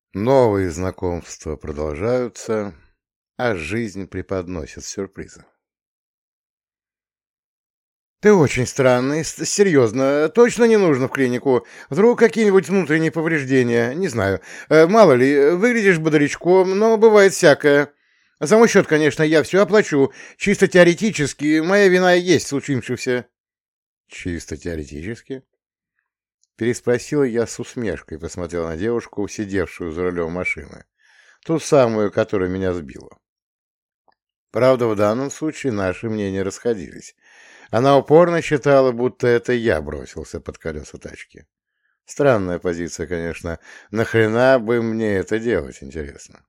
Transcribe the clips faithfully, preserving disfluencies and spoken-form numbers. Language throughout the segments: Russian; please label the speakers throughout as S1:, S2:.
S1: Новые знакомства продолжаются, а жизнь преподносит сюрпризы. «Ты очень странный, с- серьезно, точно не нужно в клинику. Вдруг какие-нибудь внутренние повреждения, не знаю. Э, Мало ли, э, выглядишь бодрячком, но бывает всякое. За мой счет, конечно, я все оплачу. Чисто теоретически, моя вина и есть в случившемся». «Чисто теоретически?» Переспросила я с усмешкой, посмотрела на девушку, сидевшую за рулем машины. Ту самую, которая меня сбила. Правда, в данном случае наши мнения расходились. Она упорно считала, будто это я бросился под колеса тачки. Странная позиция, конечно. Нахрена бы мне это делать, интересно?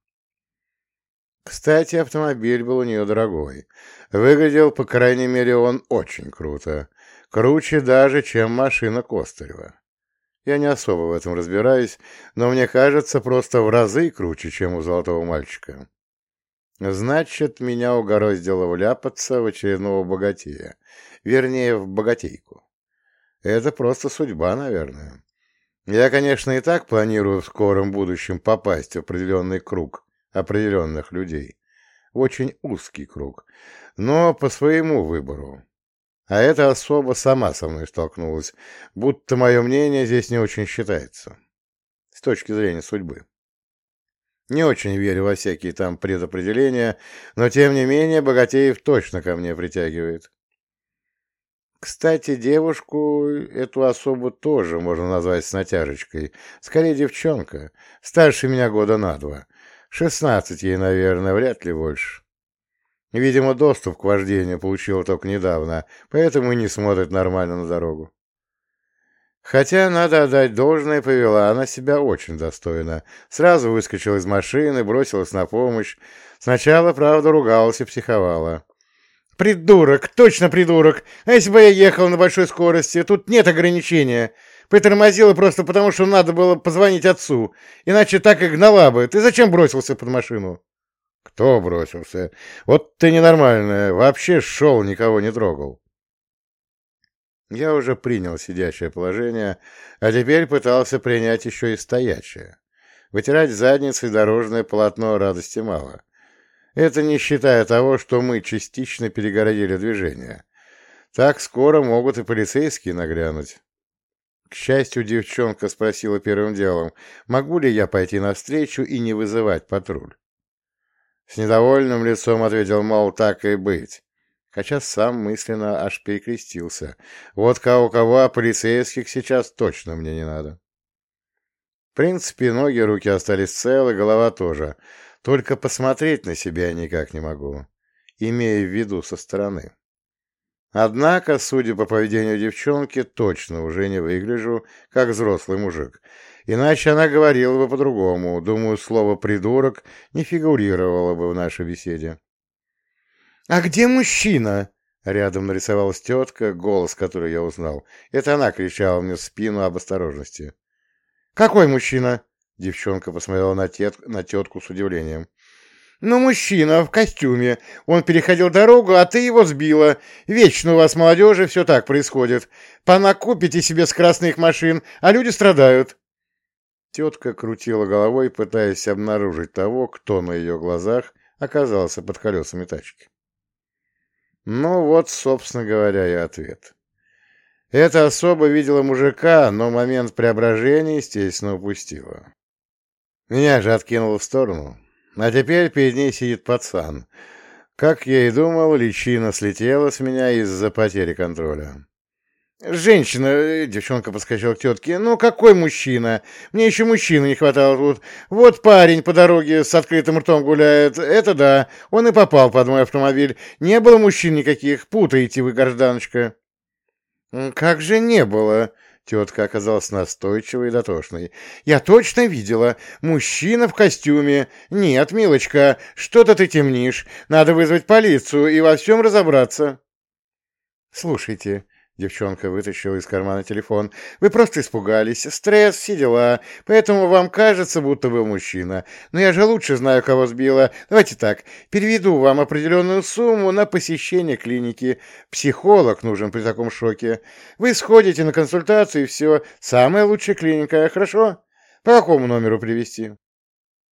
S1: Кстати, автомобиль был у нее дорогой. Выглядел, по крайней мере, он очень круто. Круче даже, чем машина Костырева. Я не особо в этом разбираюсь, но мне кажется, просто в разы круче, чем у золотого мальчика. Значит, меня угораздило вляпаться в очередного богатея. Вернее, в богатейку. Это просто судьба, наверное. Я, конечно, и так планирую в скором будущем попасть в определенный круг определенных людей. Очень узкий круг. Но по своему выбору. А эта особа сама со мной столкнулась, будто мое мнение здесь не очень считается. С точки зрения судьбы. Не очень верю во всякие там предопределения, но тем не менее Богатеев точно ко мне притягивает. Кстати, девушку, эту особу тоже можно назвать с натяжечкой. Скорее девчонка, старше меня года на два. Шестнадцать ей, наверное, вряд ли больше. Видимо, доступ к вождению получила только недавно, поэтому и не смотрит нормально на дорогу. Хотя, надо отдать должное, повела она себя очень достойно. Сразу выскочила из машины, бросилась на помощь. Сначала, правда, ругалась и психовала. «Придурок! Точно придурок! А если бы я ехал на большой скорости? Тут нет ограничения. Притормозила просто потому, что надо было позвонить отцу. Иначе так и гнала бы. Ты зачем бросился под машину?» «Кто бросился? Вот ты ненормальная. Вообще шел, никого не трогал». Я уже принял сидячее положение, а теперь пытался принять еще и стоячее. Вытирать задницей дорожное полотно радости мало. Это не считая того, что мы частично перегородили движение. Так скоро могут и полицейские нагрянуть. К счастью, девчонка спросила первым делом, могу ли я пойти навстречу и не вызывать патруль. С недовольным лицом ответил, мол, так и быть. Хотя сам мысленно аж перекрестился. Вот кого-кого, а полицейских сейчас точно мне не надо. В принципе, ноги, руки остались целы, голова тоже. Только посмотреть на себя никак не могу, имея в виду со стороны. Однако, судя по поведению девчонки, точно уже не выгляжу, как взрослый мужик. Иначе она говорила бы по-другому. Думаю, слово «придурок» не фигурировало бы в нашей беседе. «А где мужчина?» Рядом нарисовалась тетка, голос которой я узнал. Это она кричала мне в спину об осторожности. «Какой мужчина?» Девчонка посмотрела на, тет... на тетку с удивлением. «Ну, мужчина в костюме. Он переходил дорогу, а ты его сбила. Вечно у вас, молодежи, все так происходит. Понакупите себе с красных машин, а люди страдают». Тетка крутила головой, пытаясь обнаружить того, кто на ее глазах оказался под колесами тачки. Ну вот, собственно говоря, и ответ. Эта особа видела мужика, но момент преображения, естественно, упустила. Меня же откинуло в сторону. А теперь перед ней сидит пацан. Как я и думал, личина слетела с меня из-за потери контроля. «Женщина!» — девчонка подскочила к тетке. «Ну, какой мужчина? Мне еще мужчины не хватало тут. Вот парень по дороге с открытым ртом гуляет. Это да, он и попал под мой автомобиль. Не было мужчин никаких. Путаете вы, гражданочка». «Как же не было?» Тетка оказалась настойчивой и дотошной. «Я точно видела. Мужчина в костюме. Нет, милочка, что-то ты темнишь. Надо вызвать полицию и во всем разобраться». «Слушайте», — девчонка вытащила из кармана телефон, — «вы просто испугались. Стресс, все дела. Поэтому вам кажется, будто был мужчина. Но я же лучше знаю, кого сбила. Давайте так, переведу вам определенную сумму на посещение клиники. Психолог нужен при таком шоке. Вы сходите на консультацию, и все. Самая лучшая клиника, хорошо? По какому номеру привезти?»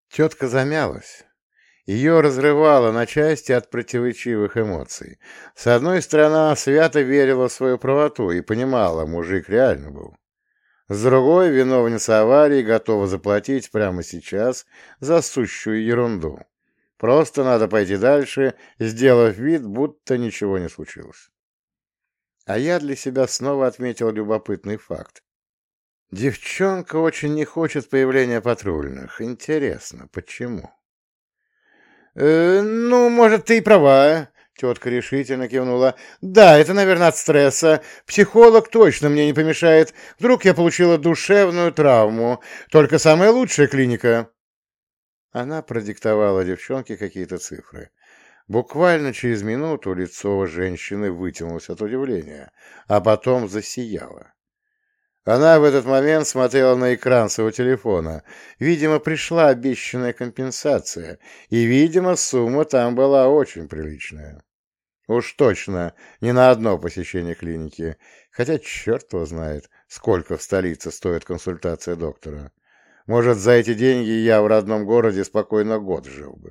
S1: Тетка замялась. Ее разрывало на части от противоречивых эмоций. С одной стороны, она свято верила в свою правоту и понимала, мужик реально был. С другой, виновница аварии готова заплатить прямо сейчас за сущую ерунду. Просто надо пойти дальше, сделав вид, будто ничего не случилось. А я для себя снова отметил любопытный факт. Девчонка очень не хочет появления патрульных. Интересно, почему? «Э, ну, может, ты и права», — тетка решительно кивнула. «Да, это, наверное, от стресса. Психолог точно мне не помешает. Вдруг я получила душевную травму. Только самая лучшая клиника». Она продиктовала девчонке какие-то цифры. Буквально через минуту лицо женщины вытянулось от удивления, а потом засияло. Она в этот момент смотрела на экран своего телефона. Видимо, пришла обещанная компенсация, и, видимо, сумма там была очень приличная. Уж точно не на одно посещение клиники, хотя черт его знает, сколько в столице стоит консультация доктора. Может, за эти деньги я в родном городе спокойно год жил бы.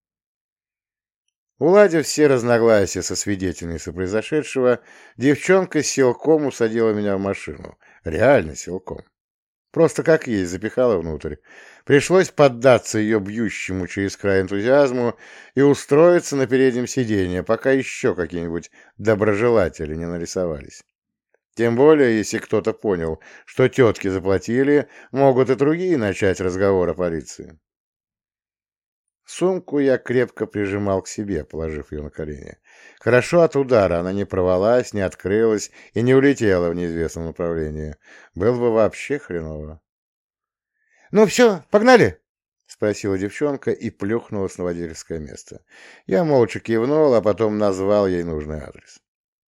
S1: Уладив все разногласия со свидетельницей произошедшего, девчонка силком усадила меня в машину. Реально силком. Просто как есть запихала внутрь. Пришлось поддаться ее бьющему через край энтузиазму и устроиться на переднем сиденье, пока еще какие-нибудь доброжелатели не нарисовались. Тем более, если кто-то понял, что тетки заплатили, могут и другие начать разговор о полиции. Сумку я крепко прижимал к себе, положив ее на колени. Хорошо от удара она не порвалась, не открылась и не улетела в неизвестном направлении. Было бы вообще хреново. «Ну все, погнали?» — спросила девчонка и плюхнулась на водительское место. Я молча кивнул, а потом назвал ей нужный адрес.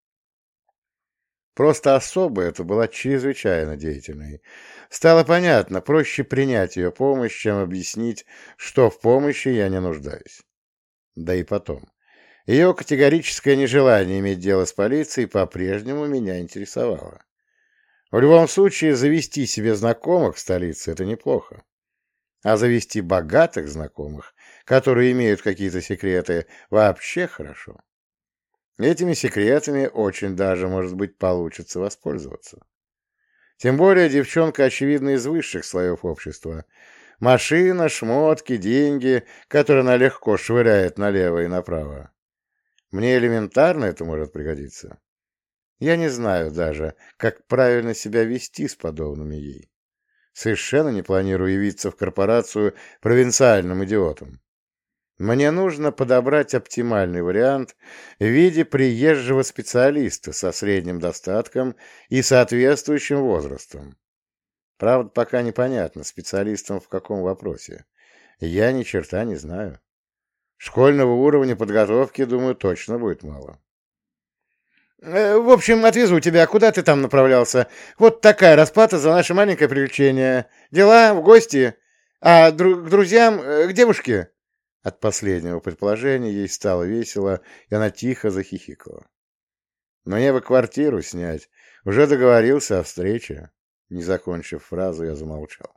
S1: Просто особо это была чрезвычайно деятельной. Стало понятно, проще принять ее помощь, чем объяснить, что в помощи я не нуждаюсь. Да и потом. Ее категорическое нежелание иметь дело с полицией по-прежнему меня интересовало. В любом случае, завести себе знакомых в столице — это неплохо. А завести богатых знакомых, которые имеют какие-то секреты, вообще хорошо. Этими секретами очень даже, может быть, получится воспользоваться. Тем более девчонка, очевидно, из высших слоев общества. Машина, шмотки, деньги, которые она легко швыряет налево и направо. Мне элементарно это может пригодиться. Я не знаю даже, как правильно себя вести с подобными ей. Совершенно не планирую явиться в корпорацию провинциальным идиотом. Мне нужно подобрать оптимальный вариант в виде приезжего специалиста со средним достатком и соответствующим возрастом. Правда, пока непонятно, специалистом в каком вопросе. Я ни черта не знаю. Школьного уровня подготовки, думаю, точно будет мало. Э, в общем, отвезу тебя. Куда ты там направлялся? Вот такая расплата за наше маленькое приключение. Дела, в гости? А дру- к друзьям, э, к девушке? От последнего предположения ей стало весело, и она тихо захихикала. «Мне бы квартиру снять. Уже договорился о встрече». Не закончив фразу, я замолчал.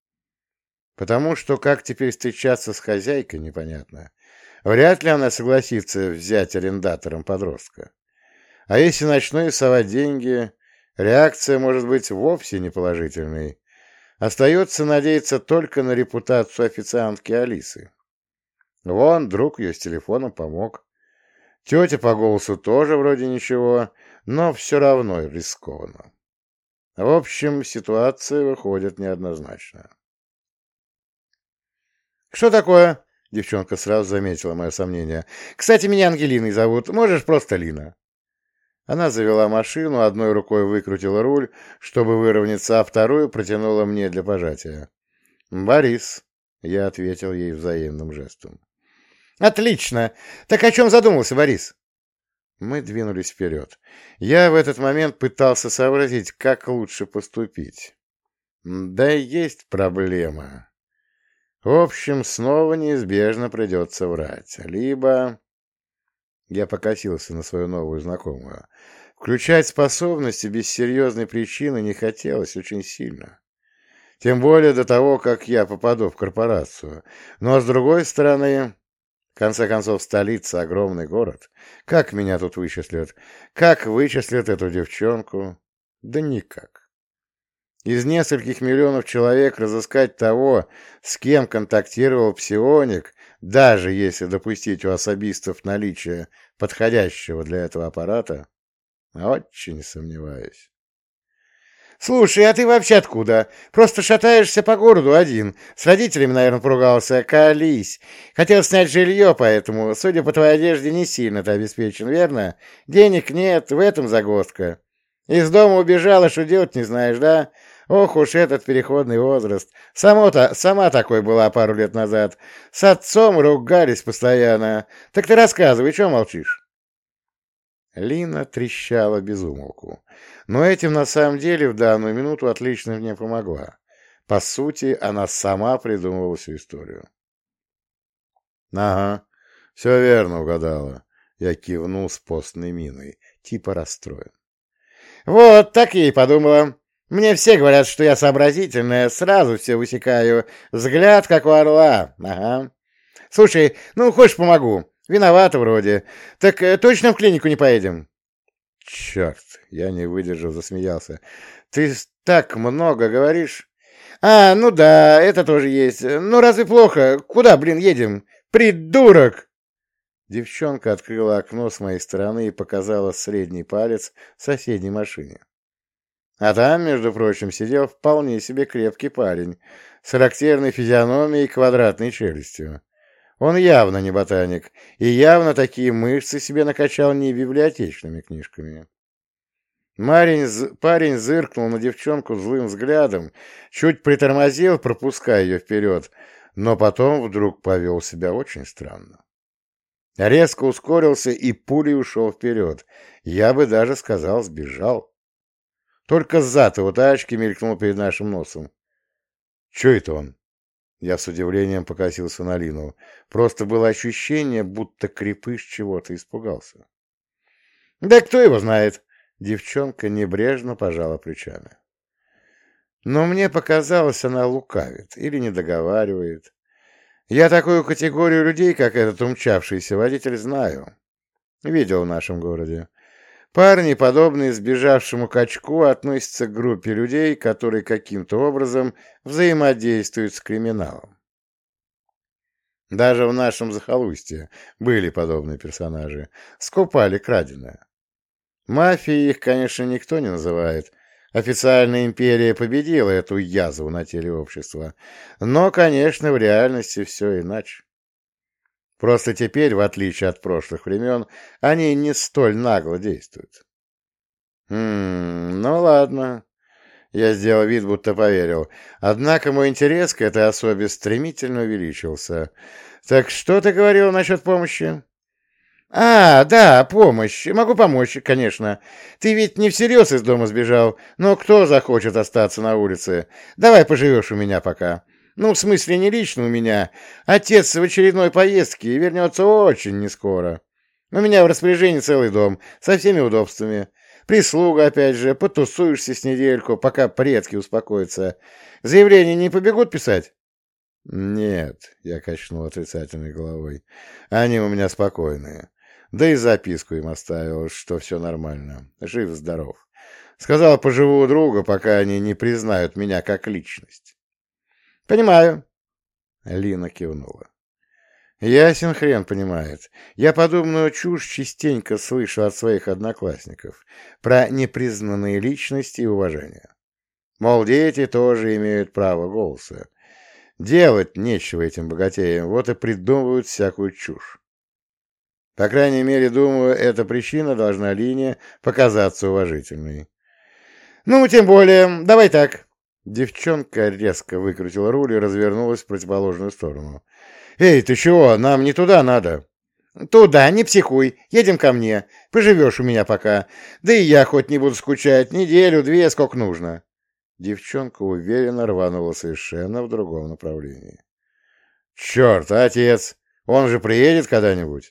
S1: Потому что как теперь встречаться с хозяйкой, непонятно. Вряд ли она согласится взять арендатором подростка. А если начну совать деньги, реакция может быть вовсе неположительной. Остается надеяться только на репутацию официантки Алисы. Вон, друг ее с телефоном помог. Тетя по голосу тоже вроде ничего, но все равно рискованно. В общем, ситуация выходит неоднозначная. «Что такое?» — девчонка сразу заметила мое сомнение. «Кстати, меня Ангелиной зовут. Можешь просто Лина». Она завела машину, одной рукой выкрутила руль, чтобы выровняться, а вторую протянула мне для пожатия. «Борис», — я ответил ей взаимным жестом. «Отлично! Так о чем задумался, Борис?» Мы двинулись вперед. Я в этот момент пытался сообразить, как лучше поступить. Да и есть проблема. В общем, снова неизбежно придется врать. Либо... Я покосился на свою новую знакомую. Включать способности без серьезной причины не хотелось очень сильно. Тем более до того, как я попаду в корпорацию. Но, с другой стороны, в конце концов, столица — огромный город. Как меня тут вычислят? Как вычислят эту девчонку? Да никак. Из нескольких миллионов человек разыскать того, с кем контактировал псионик, даже если допустить у особистов наличие подходящего для этого аппарата, очень сомневаюсь. «Слушай, а ты вообще откуда? Просто шатаешься по городу один. С родителями, наверное, поругался. Колись. Хотел снять жилье, поэтому, судя по твоей одежде, не сильно ты обеспечен, верно? Денег нет, в этом загвоздка. Из дома убежал, а что делать не знаешь, да? Ох уж этот переходный возраст. Само-то, сама такой была пару лет назад. С отцом ругались постоянно. Так ты рассказывай, чего молчишь?» Лина трещала без умолку. Но этим на самом деле в данную минуту отлично мне помогла. По сути, она сама придумывала всю историю. «Ага, все верно угадала». Я кивнул с постной миной, типа расстроен. «Вот, так я и подумала. Мне все говорят, что я сообразительная, сразу все высекаю. Взгляд, как у орла. Ага. Слушай, ну, хочешь, помогу? Виновата вроде. Так э, точно в клинику не поедем?» «Черт!» — я не выдержал, засмеялся. «Ты так много говоришь!» «А, ну да, это тоже есть. Ну разве плохо? Куда, блин, едем? Придурок!» Девчонка открыла окно с моей стороны и показала средний палец в соседней машине. А там, между прочим, сидел вполне себе крепкий парень с характерной физиономией и квадратной челюстью. Он явно не ботаник, и явно такие мышцы себе накачал не библиотечными книжками. Марин, парень зыркнул на девчонку злым взглядом, чуть притормозил, пропуская ее вперед, но потом вдруг повел себя очень странно. Резко ускорился и пулей ушел вперед. Я бы даже сказал, сбежал. Только зад его тачки мелькнул перед нашим носом. «Че это он?» Я с удивлением покосился на Лину. Просто было ощущение, будто крепыш чего-то испугался. «Да кто его знает?» Девчонка небрежно пожала плечами. Но мне показалось, она лукавит или не договаривает. Я такую категорию людей, как этот умчавшийся водитель, знаю. Видел в нашем городе. Парни, подобные сбежавшему качку, относятся к группе людей, которые каким-то образом взаимодействуют с криминалом. Даже в нашем захолустье были подобные персонажи. Скупали краденое. Мафией их, конечно, никто не называет. Официальная империя победила эту язву на теле общества. Но, конечно, в реальности все иначе. Просто теперь, в отличие от прошлых времен, они не столь нагло действуют. «Хм, ну ладно». Я сделал вид, будто поверил. Однако мой интерес к этой особе стремительно увеличился. «Так что ты говорил насчет помощи?» «А, да, помощь. Могу помочь, конечно. Ты ведь не всерьез из дома сбежал, но кто захочет остаться на улице? Давай поживешь у меня пока. Ну, в смысле, не лично у меня. Отец в очередной поездке и вернется очень нескоро. У меня в распоряжении целый дом, со всеми удобствами. Прислуга, опять же, потусуешься с недельку, пока предки успокоятся. Заявления не побегут писать?» «Нет», — я качнул отрицательной головой, — «они у меня спокойные. Да и записку им оставил, что все нормально, жив-здоров. Сказал, поживу у друга, пока они не признают меня как личность». «Понимаю», — Лина кивнула. «Ясен хрен понимает. Я подобную чушь частенько слышу от своих одноклассников про непризнанные личности и уважение. Мол, дети тоже имеют право голоса. Делать нечего этим богатеям, вот и придумывают всякую чушь. По крайней мере, думаю, эта причина должна Лине показаться уважительной. Ну, тем более, давай так». Девчонка резко выкрутила руль и развернулась в противоположную сторону. «Эй, ты чего? Нам не туда надо». «Туда, не психуй. Едем ко мне. Поживешь у меня пока. Да и я хоть не буду скучать. Неделю-две, сколько нужно». Девчонка уверенно рванула совершенно в другом направлении. «Черт, отец! Он же приедет когда-нибудь?»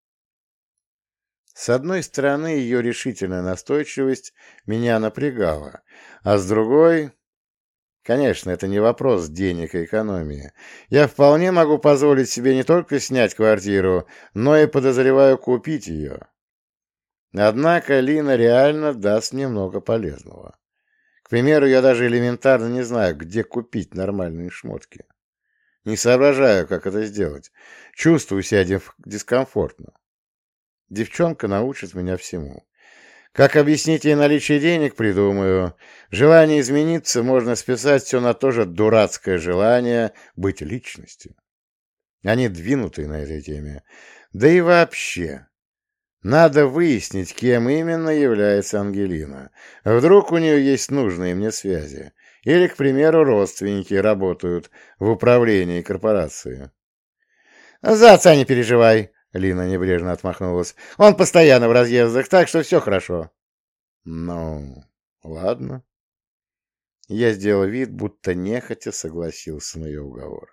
S1: С одной стороны, ее решительная настойчивость меня напрягала, а с другой... Конечно, это не вопрос денег и экономии. Я вполне могу позволить себе не только снять квартиру, но и, подозреваю, купить ее. Однако Лина реально даст мне много полезного. К примеру, я даже элементарно не знаю, где купить нормальные шмотки. Не соображаю, как это сделать. Чувствую себя диф- дискомфортно. Девчонка научит меня всему. Как объяснить ей наличие денег, придумаю. Желание измениться можно списать все на то же дурацкое желание быть личностью. Они двинуты на этой теме. Да и вообще, надо выяснить, кем именно является Ангелина. Вдруг у нее есть нужные мне связи. Или, к примеру, родственники работают в управлении корпорации. «За отца не переживай», — Лина небрежно отмахнулась. «Он постоянно в разъездах, так что все хорошо». «Ну, ладно». Я сделал вид, будто нехотя согласился на ее уговоры.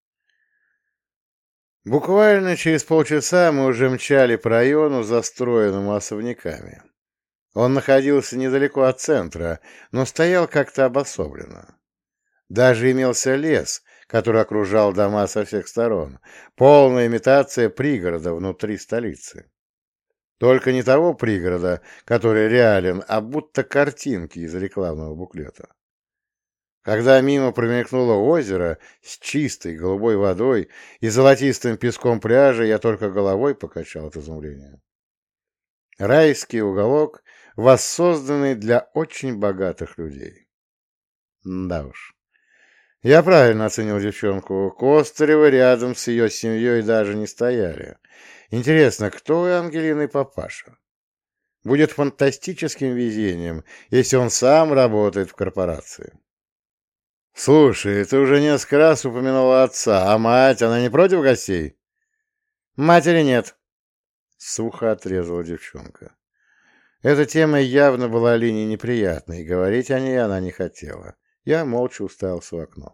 S1: Буквально через полчаса мы уже мчали по району, застроенному особняками. Он находился недалеко от центра, но стоял как-то обособленно. Даже имелся лес, который окружал дома со всех сторон, полная имитация пригорода внутри столицы. Только не того пригорода, который реален, а будто картинки из рекламного буклета. Когда мимо промелькнуло озеро с чистой голубой водой и золотистым песком пляжа, я только головой покачал от изумления. Райский уголок, воссозданный для очень богатых людей. Да уж. Я правильно оценил девчонку. Костыревы рядом с ее семьей даже не стояли. Интересно, кто у Ангелины папаша? Будет фантастическим везением, если он сам работает в корпорации. Слушай, ты уже несколько раз упоминала отца, а мать, она не против гостей? Матери нет. Сухо отрезала девчонка. Эта тема явно была Лине неприятной, и говорить о ней она не хотела. Я молча уставился в окно.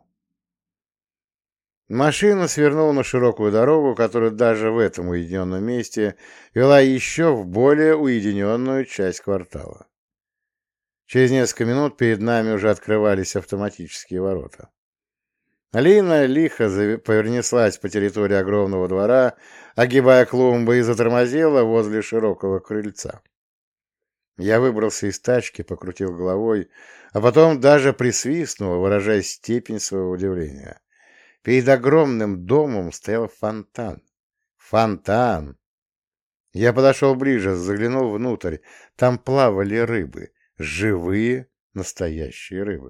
S1: Машина свернула на широкую дорогу, которая даже в этом уединенном месте вела еще в более уединенную часть квартала. Через несколько минут перед нами уже открывались автоматические ворота. Алина лихо понеслась по территории огромного двора, огибая клумбы, и затормозила возле широкого крыльца. Я выбрался из тачки, покрутил головой, а потом даже присвистнул, выражая степень своего удивления. Перед огромным домом стоял фонтан. Фонтан! Я подошел ближе, заглянул внутрь. Там плавали рыбы. Живые, настоящие рыбы.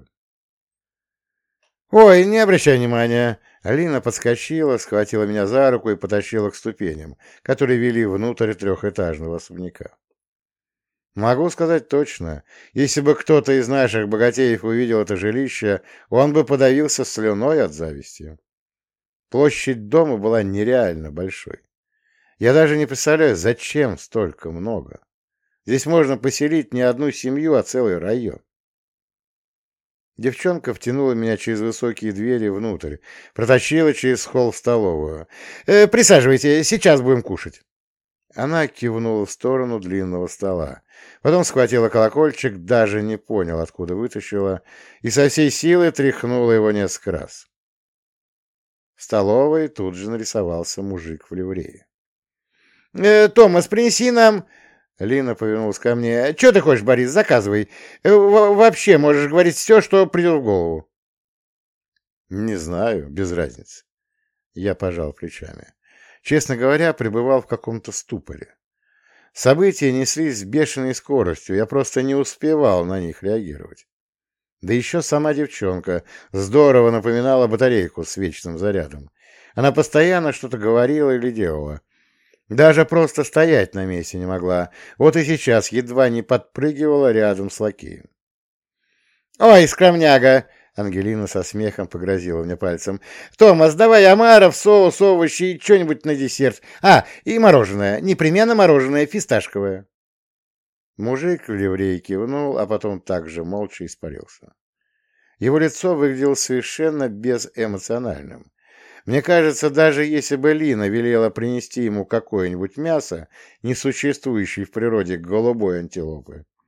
S1: «Ой, не обращай внимания!» Алина подскочила, схватила меня за руку и потащила к ступеням, которые вели внутрь трехэтажного особняка. Могу сказать точно, если бы кто-то из наших богатеев увидел это жилище, он бы подавился слюной от зависти. Площадь дома была нереально большой. Я даже не представляю, зачем столько много. Здесь можно поселить не одну семью, а целый район. Девчонка втянула меня через высокие двери внутрь, протащила через холл в столовую. «Э, «Присаживайте, сейчас будем кушать». Она кивнула в сторону длинного стола. Потом схватила колокольчик, даже не понял, откуда вытащила, и со всей силы тряхнула его несколько раз. В столовой тут же нарисовался мужик в ливрее. «Э, «Томас, принеси нам...» Лина повернулась ко мне. «Че ты хочешь, Борис? Заказывай. В вообще можешь говорить все, что придет в голову». «Не знаю, без разницы». Я пожал плечами. Честно говоря, пребывал в каком-то ступоре. События неслись с бешеной скоростью, я просто не успевал на них реагировать. Да еще сама девчонка здорово напоминала батарейку с вечным зарядом. Она постоянно что-то говорила или делала. Даже просто стоять на месте не могла. Вот и сейчас едва не подпрыгивала рядом с лакеем. «Ой, скромняга!» — Ангелина со смехом погрозила мне пальцем. «Томас, давай омаров, соус, овощи и что-нибудь на десерт. А, и мороженое. Непременно мороженое, фисташковое». Мужик в ливрее кивнул, а потом также молча испарился. Его лицо выглядело совершенно безэмоциональным. Мне кажется, даже если бы Лина велела принести ему какое-нибудь мясо, не существующее в природе голубой антилопы,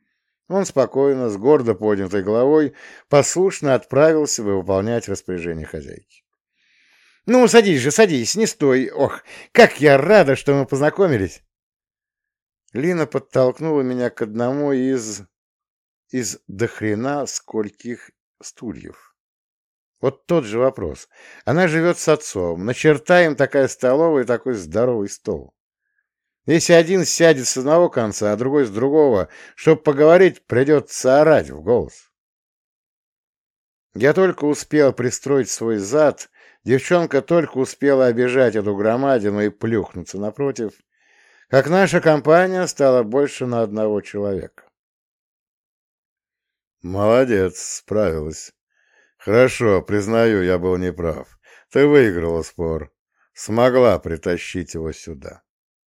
S1: Он спокойно, с гордо поднятой головой, послушно отправился выполнять распоряжение хозяйки. «Ну, садись же, садись, не стой! Ох, как я рада, что мы познакомились!» Лина подтолкнула меня к одному из... из дохрена скольких стульев. Вот тот же вопрос. Она живет с отцом, на черта им такая столовая и такой здоровый стол. Если один сядет с одного конца, а другой с другого, чтобы поговорить, придется орать в голос. Я только успел пристроить свой зад, девчонка только успела обижать эту громадину и плюхнуться напротив, как наша компания стала больше на одного человека. «Молодец, справилась. Хорошо, признаю, я был неправ. Ты выиграла спор. Смогла притащить его сюда».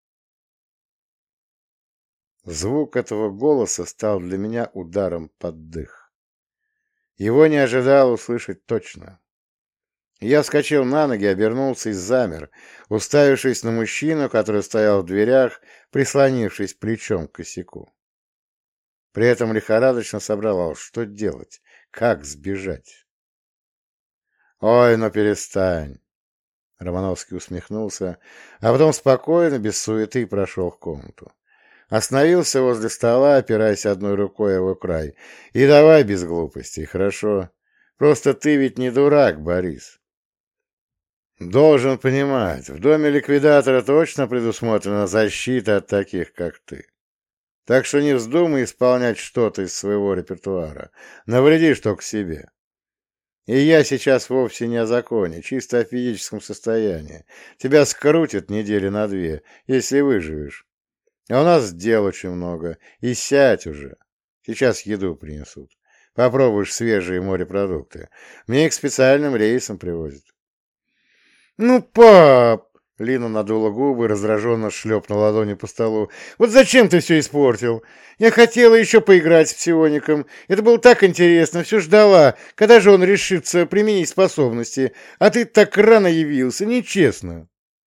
S1: Звук этого голоса стал для меня ударом под дых. Его не ожидал услышать точно. Я вскочил на ноги, обернулся и замер, уставившись на мужчину, который стоял в дверях, прислонившись плечом к косяку. При этом лихорадочно соображал, что делать, как сбежать. «Ой, ну перестань!» Романовский усмехнулся, а потом спокойно, без суеты, прошел в комнату. Остановился возле стола, опираясь одной рукой о его край. «И давай без глупостей, хорошо? Просто ты ведь не дурак, Борис. Должен понимать, в доме ликвидатора точно предусмотрена защита от таких, как ты. Так что не вздумай исполнять что-то из своего репертуара. Навредишь только себе. И я сейчас вовсе не о законе, чисто о физическом состоянии. Тебя скрутит недели на две, если выживешь. А у нас дел очень много. И сядь уже. Сейчас еду принесут. Попробуешь свежие морепродукты. Мне их специальным рейсом привозят». «Ну, пап!» — Лина надула губы, раздраженно шлепнула ладонью по столу. «Вот зачем ты все испортил? Я хотела еще поиграть с псиоником. Это было так интересно, все ждала, когда же он решится применить способности. А ты так рано явился, нечестно!»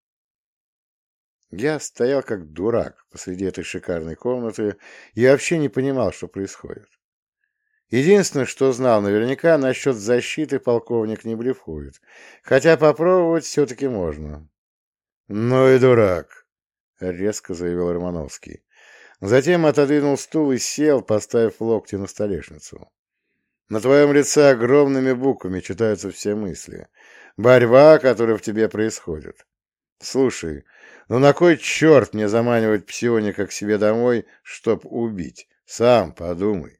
S1: Я стоял как дурак посреди этой шикарной комнаты и вообще не понимал, что происходит. Единственное, что знал наверняка, насчет защиты полковник не блефует, хотя попробовать все-таки можно. «Ну и дурак», — резко заявил Романовский. Затем отодвинул стул и сел, поставив локти на столешницу. «На твоем лице огромными буквами читаются все мысли. Борьба, которая в тебе происходит. Слушай, ну на кой черт мне заманивать псионика к себе домой, чтоб убить? Сам подумай».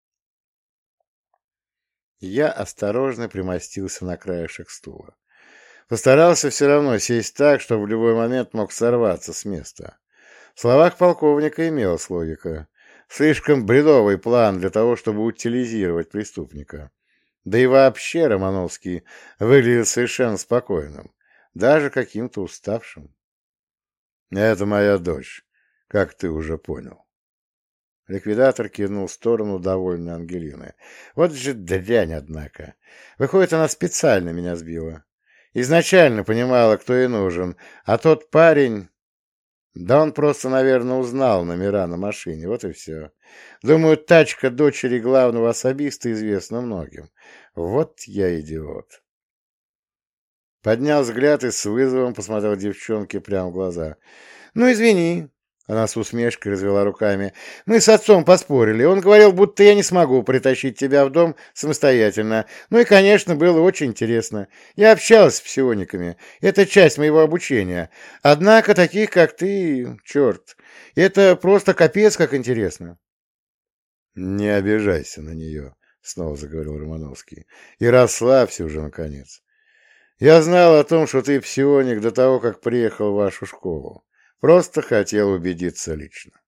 S1: Я осторожно примостился на краешек стула. Постарался все равно сесть так, чтобы в любой момент мог сорваться с места. В словах полковника имелась логика. Слишком бредовый план для того, чтобы утилизировать преступника. Да и вообще Романовский выглядел совершенно спокойным, даже каким-то уставшим. «Это моя дочь, как ты уже понял». Ликвидатор кивнул в сторону довольной Ангелины. «Вот же дрянь, однако. Выходит, она специально меня сбила. Изначально понимала, кто ей нужен, а тот парень... Да он просто, наверное, узнал номера на машине, вот и все. Думаю, тачка дочери главного особиста известна многим. Вот я идиот». Поднял взгляд и с вызовом посмотрел девчонке прямо в глаза. «Ну, извини». Она с усмешкой развела руками. «Мы с отцом поспорили. Он говорил, будто я не смогу притащить тебя в дом самостоятельно. Ну и, конечно, было очень интересно. Я общалась с псиониками. Это часть моего обучения. Однако таких, как ты, черт, это просто капец как интересно». «Не обижайся на нее», — снова заговорил Романовский. «И расслабься уже, наконец. Я знал о том, что ты псионик до того, как приехал в вашу школу. Просто хотел убедиться лично».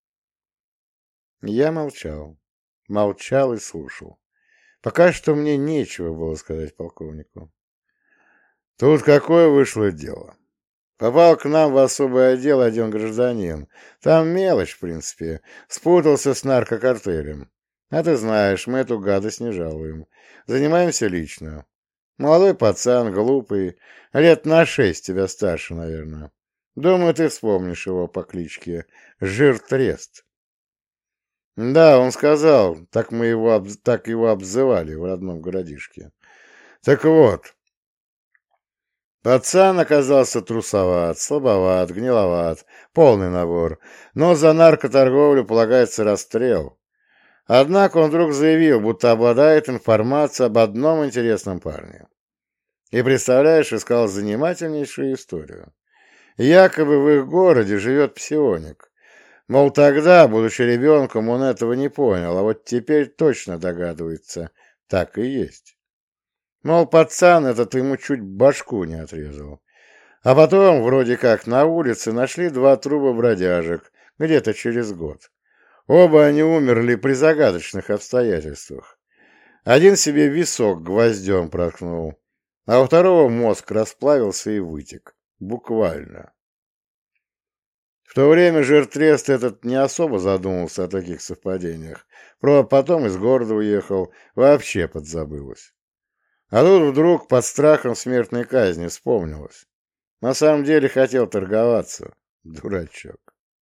S1: Я молчал. Молчал и слушал. Пока что мне нечего было сказать полковнику. «Тут какое вышло дело. Попал к нам в особый отдел один гражданин. Там мелочь, в принципе. Спутался с наркокартелем. А ты знаешь, мы эту гадость не жалуем. Занимаемся лично. Молодой пацан, глупый. Лет на шесть тебя старше, наверное. Думаю, ты вспомнишь его по кличке Жиртрест». Да, он сказал, так мы его, об- так его обзывали в родном городишке. Так вот, пацан оказался трусоват, слабоват, гниловат, полный набор, но за наркоторговлю полагается расстрел. Однако он вдруг заявил, будто обладает информацией об одном интересном парне. И, представляешь, искал занимательнейшую историю. Якобы в их городе живет псионик. Мол, тогда, будучи ребенком, он этого не понял, а вот теперь точно догадывается, так и есть. Мол, пацан этот ему чуть башку не отрезал. А потом, вроде как, на улице нашли два труба бродяжек, где-то через год. Оба они умерли при загадочных обстоятельствах. Один себе висок гвоздем проткнул, а у второго мозг расплавился и вытек. Буквально. В то время жертрест этот не особо задумался о таких совпадениях. Про потом из города уехал, вообще подзабылось. А тут вдруг под страхом смертной казни вспомнилось. На самом деле хотел торговаться, дурачок.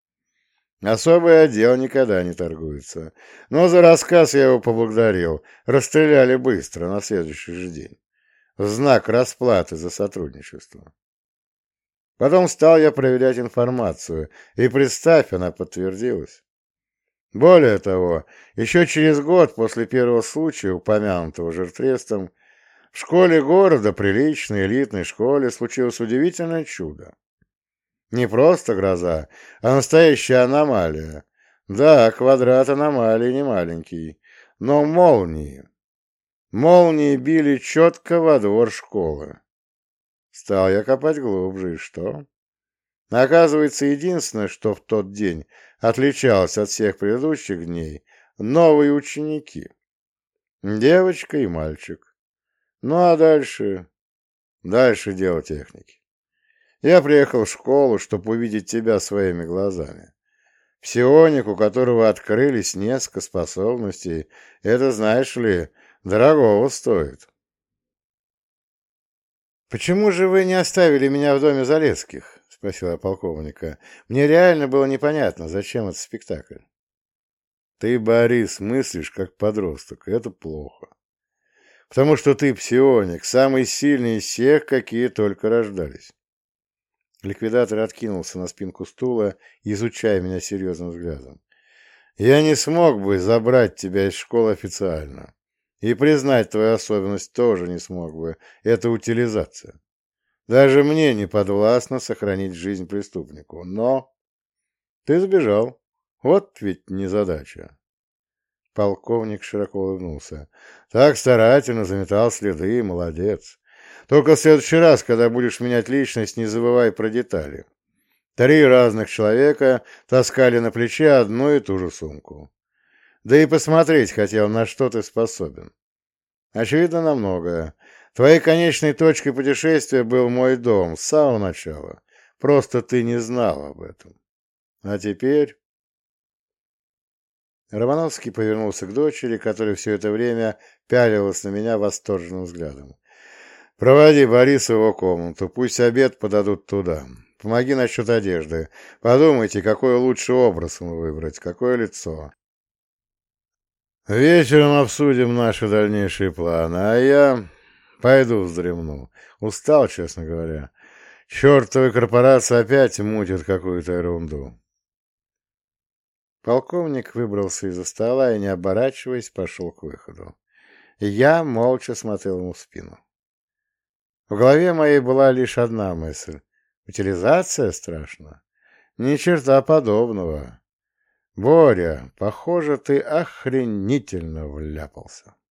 S1: Особый отдел никогда не торгуется. Но за рассказ я его поблагодарил. Расстреляли быстро, на следующий же день. В знак расплаты за сотрудничество. Потом стал я проверять информацию, и, представь, она подтвердилась. Более того, еще через год после первого случая, упомянутого жертвестом, в школе города, приличной элитной школе, случилось удивительное чудо. Не просто гроза, а настоящая аномалия. Да, квадрат аномалии не маленький, но молнии. Молнии били четко во двор школы. Стал я копать глубже, и что? Оказывается, единственное, что в тот день отличалось от всех предыдущих дней, новые ученики. Девочка и мальчик. Ну а дальше... Дальше дело техники. Я приехал в школу, чтобы увидеть тебя своими глазами. Псионик, у которого открылись несколько способностей, это, знаешь ли, дорогого стоит. «Почему же вы не оставили меня в доме Залесских?» — спросила полковника. «Мне реально было непонятно, зачем этот спектакль». «Ты, Борис, мыслишь как подросток, и это плохо. Потому что ты псионик, самый сильный из всех, какие только рождались». Ликвидатор откинулся на спинку стула, изучая меня серьезным взглядом. «Я не смог бы забрать тебя из школы официально. И признать твою особенность тоже не смог бы. Это утилизация. Даже мне не подвластно сохранить жизнь преступнику. Но ты сбежал. Вот ведь незадача». Полковник широко улыбнулся. «Так старательно заметал следы, молодец. Только в следующий раз, когда будешь менять личность, не забывай про детали. Три разных человека таскали на плече одну и ту же сумку. Да и посмотреть хотел, на что ты способен. Очевидно, на многое. Твоей конечной точкой путешествия был мой дом с самого начала. Просто ты не знал об этом. А теперь...» Романовский повернулся к дочери, которая все это время пялилась на меня восторженным взглядом. «Проводи Бориса в его комнату, пусть обед подадут туда. Помоги насчет одежды. Подумайте, какой лучший образ ему выбрать, какое лицо. Вечером обсудим наши дальнейшие планы, а я пойду вздремну. Устал, честно говоря. Чертовы корпорации опять мутят какую-то ерунду». Полковник выбрался из-за стола и, не оборачиваясь, пошел к выходу. Я молча смотрел ему в спину. В голове моей была лишь одна мысль. Утилизация страшна? Ни черта подобного. Боря, похоже, ты охренительно вляпался.